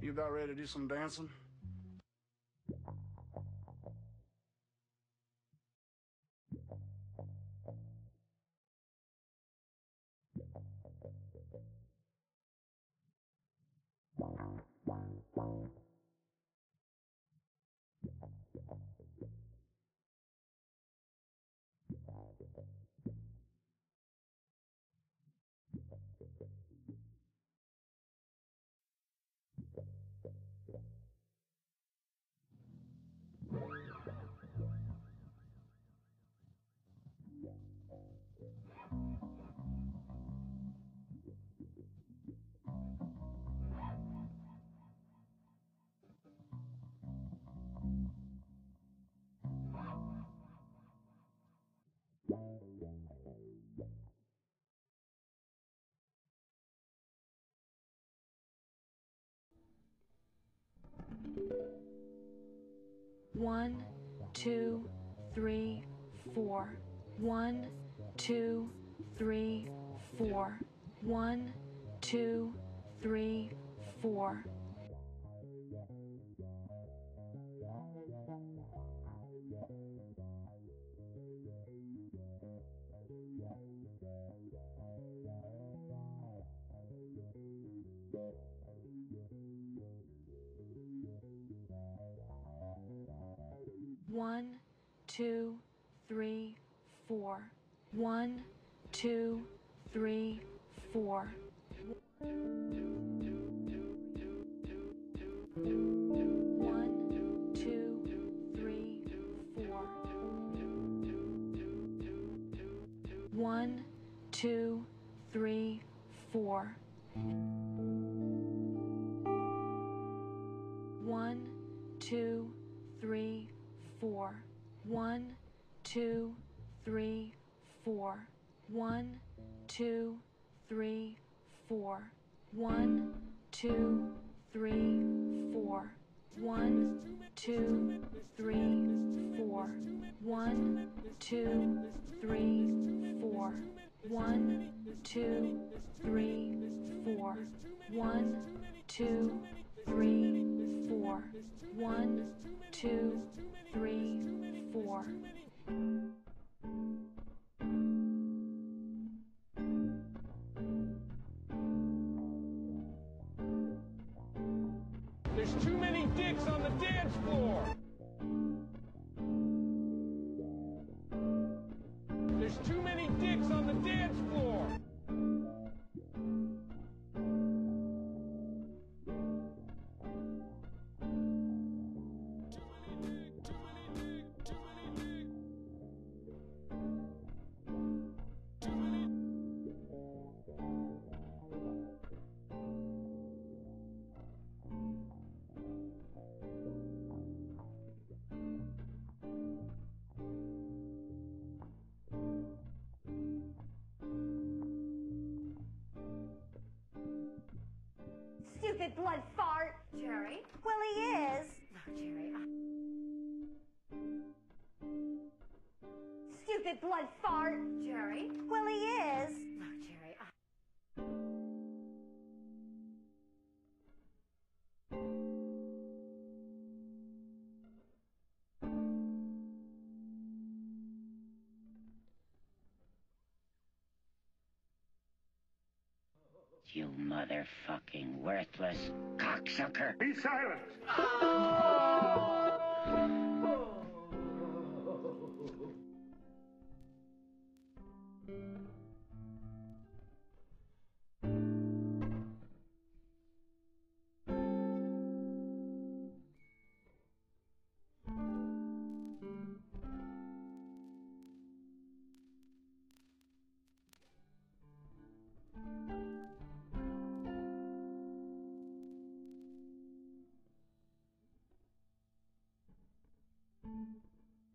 You about ready to do some dancing? One, two, three, four. 1, 2, 3, 4. 1, 2, 3, 4. One, two, three, four. 1, 2, 3, 4. 1, 2, 3, 4. 1, 2, 3, 4. 1, 2, 3, 4. 1, 2, 3, 4. 1, 2, 3, 4. 1, 2, 3, 4. 1, 2, 3, 4. 1, 2, 3, 4. 1, 2, 3, 4. 1, 2, 3, 4. 1, 2, 3, 4. There's too many dicks on the dance floor! There's too many dicks on the dance floor! Stupid blood fart. Jerry? Well, he is. No, Jerry. Stupid blood fart. Jerry? Well, he is. No, Jerry. You motherfucking worthless cocksucker. Be silent!